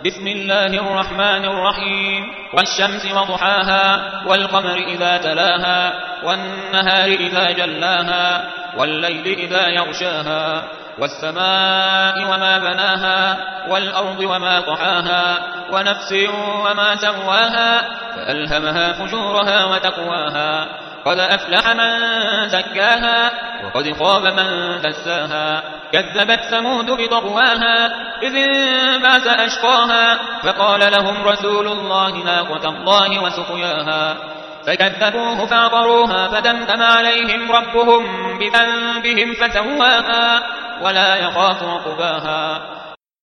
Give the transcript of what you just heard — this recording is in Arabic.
بسم الله الرحمن الرحيم والشمس وضحاها والقمر إذا تلاها والنهار إذا جلاها والليل إذا يغشاها والسماء وما بناها والأرض وما طحاها ونفس وما سواها فألهمها فجورها وتقواها قد أفلح من زكاها وقد خاب من دساها كذبت ثمود بطغواها إذ انبعث أشقاها فقال لهم رسول الله ناقة الله وسقياها فكذبوه فعقروها فدمدم عليهم ربهم بذنبهم فسواها ولا يخاف عقباها